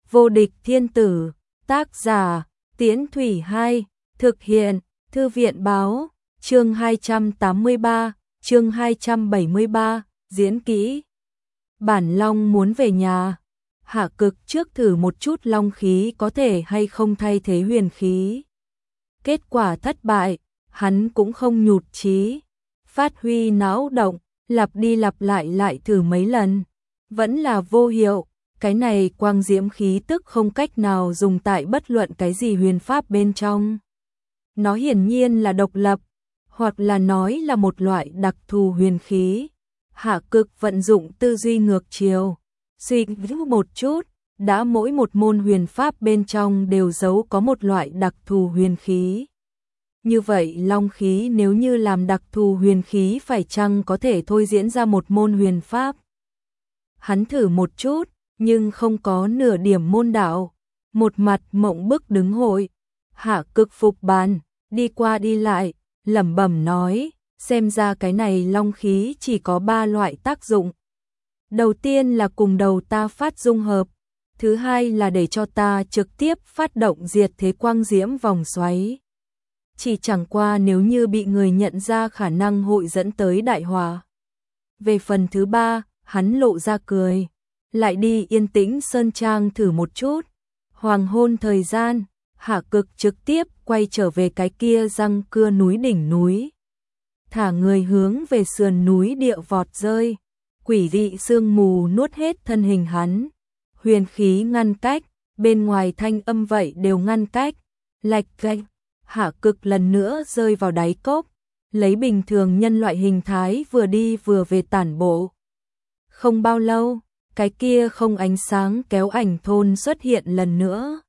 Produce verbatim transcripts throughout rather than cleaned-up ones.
Vô địch thiên tử, tác giả, Tiễn Thủy Hai, thực hiện, Thư viện báo, chương hai trăm tám mươi ba, chương hai trăm bảy mươi ba, diễn kỹ. Bản Long muốn về nhà. Hạ Cực trước thử một chút long khí có thể hay không thay thế huyền khí. Kết quả thất bại, hắn cũng không nhụt chí, phát huy não động, lặp đi lặp lại lại thử mấy lần, vẫn là vô hiệu. Cái này quang diễm khí tức không cách nào dùng tại bất luận cái gì huyền pháp bên trong. Nó hiển nhiên là độc lập, hoặc là nói là một loại đặc thù huyền khí. Hạ Cực vận dụng tư duy ngược chiều, suy nghĩ một chút, đã mỗi một môn huyền pháp bên trong đều giấu có một loại đặc thù huyền khí. Như vậy long khí nếu như làm đặc thù huyền khí phải chăng có thể thôi diễn ra một môn huyền pháp? Hắn thử một chút, nhưng không có nửa điểm môn đạo, một mặt mộng bức đứng hội. Hạ Cực phục bàn, đi qua đi lại, lẩm bẩm nói, xem ra cái này long khí chỉ có ba loại tác dụng. Đầu tiên là cùng đầu ta phát dung hợp, thứ hai là để cho ta trực tiếp phát động diệt thế quang diễm vòng xoáy. Chỉ chẳng qua nếu như bị người nhận ra khả năng hội dẫn tới đại họa. Về phần thứ ba, hắn lộ ra cười, lại đi Yên Tĩnh Sơn Trang thử một chút. Hoàng hôn thời gian, Hạ Cực trực tiếp quay trở về cái kia răng cưa núi đỉnh núi. Thả người hướng về sườn núi địa vọt rơi, quỷ dị sương mù nuốt hết thân hình hắn. Huyền khí ngăn cách, bên ngoài thanh âm vậy đều ngăn cách, lạch cạch. Hạ Cực lần nữa rơi vào đáy cốc, lấy bình thường nhân loại hình thái vừa đi vừa về tản bộ. Không bao lâu, cái kia không ánh sáng kéo ảnh thôn xuất hiện lần nữa.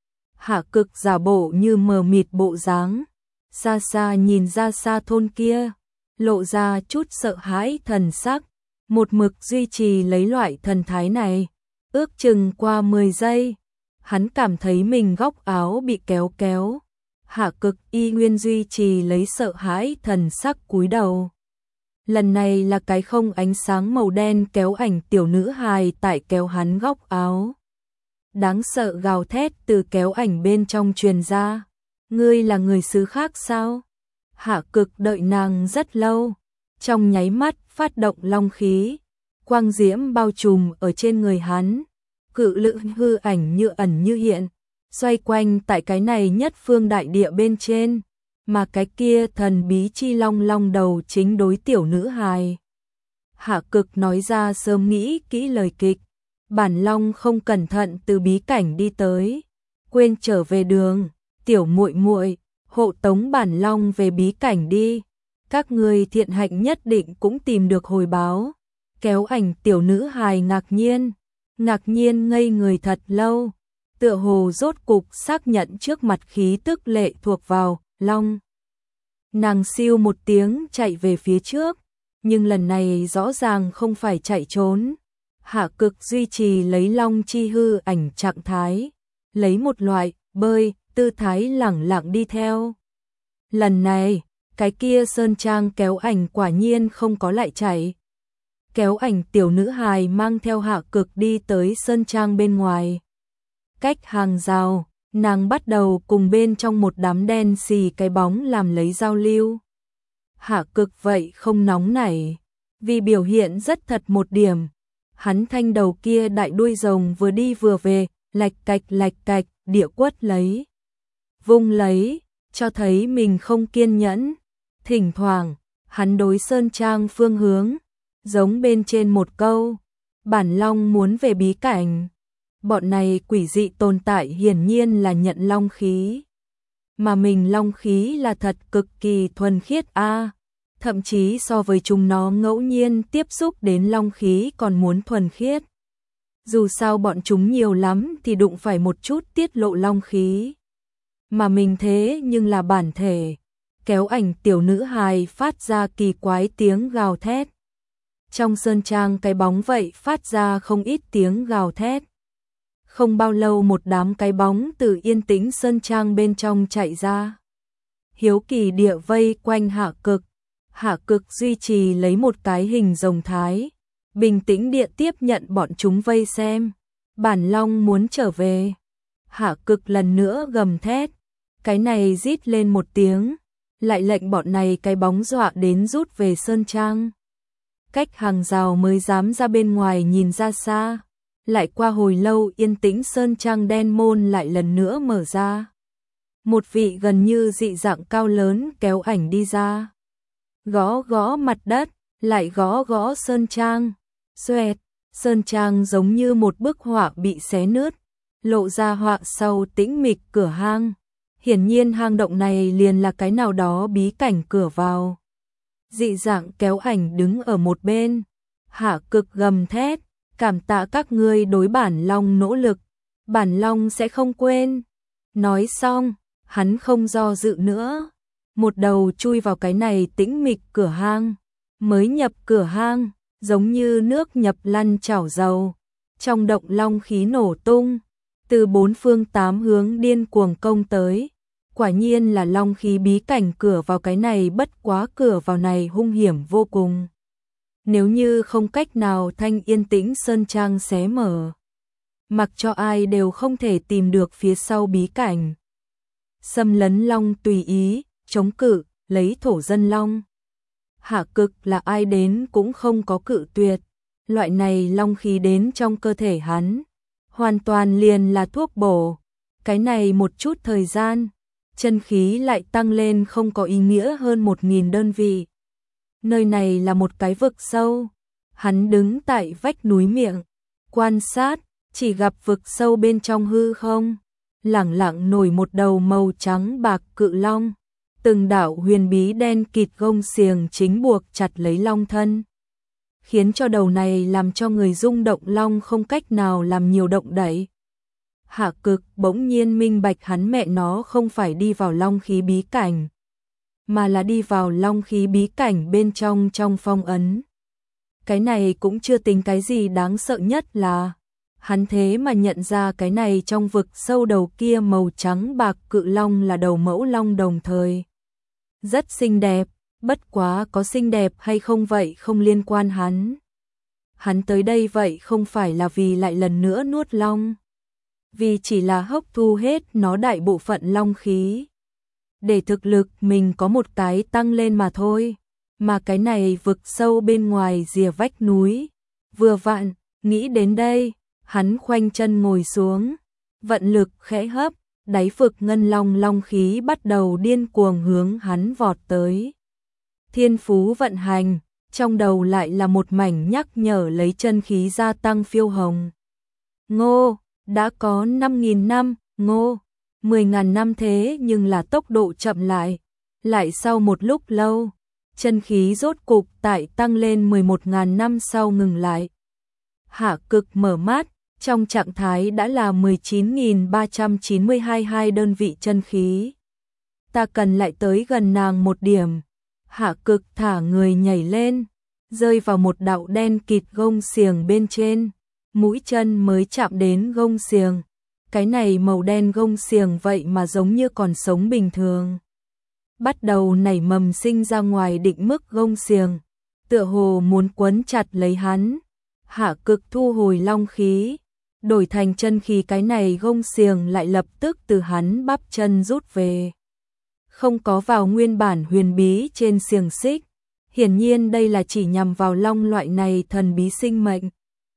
Hạ Cực giả bộ như mờ mịt bộ dáng, xa xa nhìn ra xa thôn kia, lộ ra chút sợ hãi thần sắc, một mực duy trì lấy loại thần thái này. Ước chừng qua mười giây, hắn cảm thấy mình góc áo bị kéo kéo. Hạ Cực y nguyên duy trì lấy sợ hãi thần sắc cúi đầu. Lần này là cái không ánh sáng màu đen kéo ảnh tiểu nữ hài tại kéo hắn góc áo. Đáng sợ gào thét từ kéo ảnh bên trong truyền ra. Ngươi là người xứ khác sao? Hạ Cực đợi nàng rất lâu, trong nháy mắt phát động long khí, quang diễm bao trùm ở trên người hắn, cự lự hư ảnh như ẩn như hiện, xoay quanh tại cái này nhất phương đại địa bên trên, mà cái kia thần bí chi long long đầu chính đối tiểu nữ hài. Hạ Cực nói ra sớm nghĩ kỹ lời kịch, bản long không cẩn thận từ bí cảnh đi tới, quên trở về đường, tiểu muội muội, hộ tống bản long về bí cảnh đi, các ngươi thiện hạnh nhất định cũng tìm được hồi báo. Kéo ảnh tiểu nữ hài ngạc nhiên, ngạc nhiên ngây người thật lâu, tựa hồ rốt cục xác nhận trước mặt khí tức lệ thuộc vào long. Nàng siêu một tiếng chạy về phía trước, nhưng lần này rõ ràng không phải chạy trốn. Hạ Cực duy trì lấy long chi hư ảnh trạng thái, lấy một loại bơi tư thái lẳng lặng đi theo. Lần này, cái kia sơn trang kéo ảnh quả nhiên không có lại chạy. Kéo ảnh tiểu nữ hài mang theo Hạ Cực đi tới sơn trang bên ngoài. Cách hàng rào, nàng bắt đầu cùng bên trong một đám đen xì cái bóng làm lấy giao lưu. Hạ Cực vậy không nóng nảy, vì biểu hiện rất thật một điểm. Hắn thanh đầu kia đại đuôi rồng vừa đi vừa về, lạch cạch lạch cạch, địa quất lấy, vung lấy, cho thấy mình không kiên nhẫn. Thỉnh thoảng, hắn đối sơn trang phương hướng, giống bên trên một câu, bản long muốn về bí cảnh. Bọn này quỷ dị tồn tại hiển nhiên là nhận long khí, mà mình long khí là thật cực kỳ thuần khiết a, à, thậm chí so với chúng nó ngẫu nhiên tiếp xúc đến long khí còn muốn thuần khiết. Dù sao bọn chúng nhiều lắm thì đụng phải một chút tiết lộ long khí, mà mình thế nhưng là bản thể. Kéo ảnh tiểu nữ hài phát ra kỳ quái tiếng gào thét. Trong sơn trang cái bóng vậy phát ra không ít tiếng gào thét. Không bao lâu một đám cái bóng từ Yên Tĩnh Sơn Trang bên trong chạy ra. Hiếu kỳ địa vây quanh Hạ Cực. Hạ Cực duy trì lấy một cái hình rồng thái, bình tĩnh địa tiếp nhận bọn chúng vây xem. Bản long muốn trở về. Hạ Cực lần nữa gầm thét, cái này rít lên một tiếng, lại lệnh bọn này cái bóng dọa đến rút về sơn trang. Cách hàng rào mới dám ra bên ngoài nhìn ra xa. Lại qua hồi lâu yên tĩnh sơn trang đen môn lại lần nữa mở ra. Một vị gần như dị dạng cao lớn kéo ảnh đi ra. Gõ gõ mặt đất, lại gõ gõ sơn trang. Xoẹt, sơn trang giống như một bức họa bị xé nứt, lộ ra họa sau tĩnh mịch cửa hang. Hiển nhiên hang động này liền là cái nào đó bí cảnh cửa vào. Dị dạng kéo ảnh đứng ở một bên. Hạ Cực gầm thét, cảm tạ các ngươi đối bản long nỗ lực, bản long sẽ không quên. Nói xong, hắn không do dự nữa, một đầu chui vào cái này tĩnh mịch cửa hang. Mới nhập cửa hang, giống như nước nhập lăn chảo dầu, trong động long khí nổ tung, từ bốn phương tám hướng điên cuồng công tới. Quả nhiên là long khí bí cảnh cửa vào cái này, bất quá cửa vào này hung hiểm vô cùng. Nếu như không cách nào thanh yên tĩnh sơn trang xé mở, mặc cho ai đều không thể tìm được phía sau bí cảnh. Xâm lấn long tùy ý, chống cự, lấy thổ dân long. Hạ Cực là ai đến cũng không có cự tuyệt, loại này long khí đến trong cơ thể hắn, hoàn toàn liền là thuốc bổ. Cái này một chút thời gian, chân khí lại tăng lên không có ý nghĩa hơn một nghìn đơn vị. Nơi này là một cái vực sâu, hắn đứng tại vách núi miệng, quan sát, chỉ gặp vực sâu bên trong hư không, lẳng lặng nổi một đầu màu trắng bạc cự long. Từng đạo huyền bí đen kịt gông xiềng chính buộc chặt lấy long thân, khiến cho đầu này làm cho người rung động long không cách nào làm nhiều động đậy. Hạ Cực bỗng nhiên minh bạch hắn mẹ nó không phải đi vào long khí bí cảnh, mà là đi vào long khí bí cảnh bên trong trong phong ấn. Cái này cũng chưa tính, cái gì đáng sợ nhất là hắn thế mà nhận ra cái này trong vực sâu đầu kia màu trắng bạc cự long là đầu mẫu long đồng thời. Rất xinh đẹp, bất quá có xinh đẹp hay không vậy không liên quan hắn. Hắn tới đây vậy không phải là vì lại lần nữa nuốt long, vì chỉ là hấp thu hết nó đại bộ phận long khí, để thực lực mình có một cái tăng lên mà thôi. Mà cái này vực sâu bên ngoài rìa vách núi, vừa vặn, nghĩ đến đây, hắn khoanh chân ngồi xuống, vận lực khẽ hấp, đáy vực ngân long long khí bắt đầu điên cuồng hướng hắn vọt tới. Thiên phú vận hành, trong đầu lại là một mảnh nhắc nhở lấy chân khí gia tăng phiêu hồng. Ngô, đã có năm nghìn năm, ngô, mười nghìn năm thế nhưng là tốc độ chậm lại. Lại sau một lúc lâu, chân khí rốt cục tại tăng lên mười một nghìn năm sau ngừng lại. Hạ Cực mở mắt, trong trạng thái đã là mười chín nghìn ba trăm chín mươi hai hai đơn vị chân khí. Ta cần lại tới gần nàng một điểm. Hạ Cực thả người nhảy lên, rơi vào một đạo đen kịt gông xiềng bên trên, mũi chân mới chạm đến gông xiềng. Cái này màu đen gông xiềng vậy mà giống như còn sống bình thường, bắt đầu nảy mầm sinh ra ngoài định mức gông xiềng, tựa hồ muốn quấn chặt lấy hắn. Hạ Cực thu hồi long khí, đổi thành chân khí, cái này gông xiềng lại lập tức từ hắn bắp chân rút về, không có vào nguyên bản huyền bí trên xiềng xích. Hiển nhiên đây là chỉ nhằm vào long loại này thần bí sinh mệnh.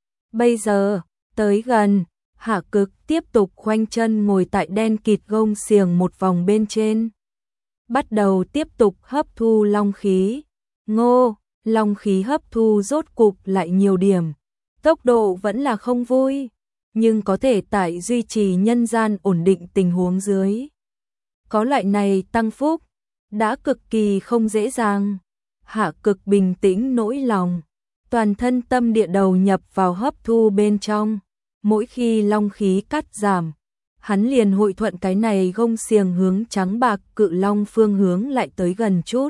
Bây giờ, tới gần, Hạ Cực tiếp tục khoanh chân ngồi tại đen kịt gông xiềng một vòng bên trên, bắt đầu tiếp tục hấp thu long khí. Ngô, long khí hấp thu rốt cục lại nhiều điểm, tốc độ vẫn là không vui, nhưng có thể tại duy trì nhân gian ổn định tình huống dưới. Có loại này tăng phúc, đã cực kỳ không dễ dàng. Hạ Cực bình tĩnh nỗi lòng, toàn thân tâm địa đầu nhập vào hấp thu bên trong. Mỗi khi long khí cắt giảm, hắn liền hội thuận cái này gông xiềng hướng trắng bạc cự long phương hướng lại tới gần chút.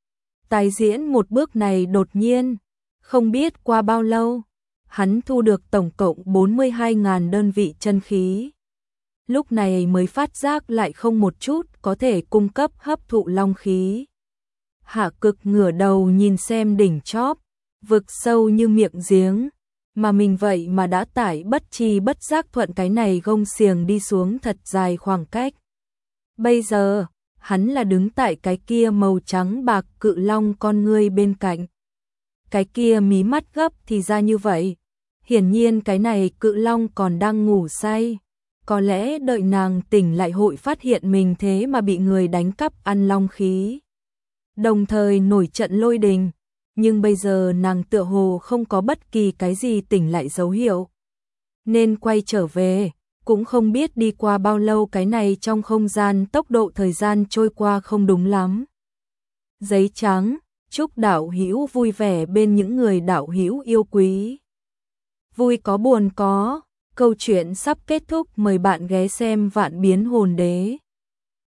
Tái diễn một bước này đột nhiên, không biết qua bao lâu, hắn thu được tổng cộng bốn mươi hai nghìn đơn vị chân khí. Lúc này mới phát giác lại không một chút có thể cung cấp hấp thụ long khí. Hạ Cực ngửa đầu nhìn xem đỉnh chóp, vực sâu như miệng giếng, mà mình vậy mà đã tải bất chi bất giác thuận cái này gông xiềng đi xuống thật dài khoảng cách. Bây giờ, hắn là đứng tại cái kia màu trắng bạc cự long con ngươi bên cạnh. Cái kia mí mắt gấp thì ra như vậy. Hiển nhiên cái này cự long còn đang ngủ say. Có lẽ đợi nàng tỉnh lại hội phát hiện mình thế mà bị người đánh cắp ăn long khí. Đồng thời nổi trận lôi đình. Nhưng bây giờ nàng tựa hồ không có bất kỳ cái gì tỉnh lại dấu hiệu. Nên quay trở về, cũng không biết đi qua bao lâu cái này trong không gian tốc độ thời gian trôi qua không đúng lắm. Giấy trắng, chúc đạo hữu vui vẻ bên những người đạo hữu yêu quý. Vui có buồn có, câu chuyện sắp kết thúc, mời bạn ghé xem Vạn Biến Hồn Đế.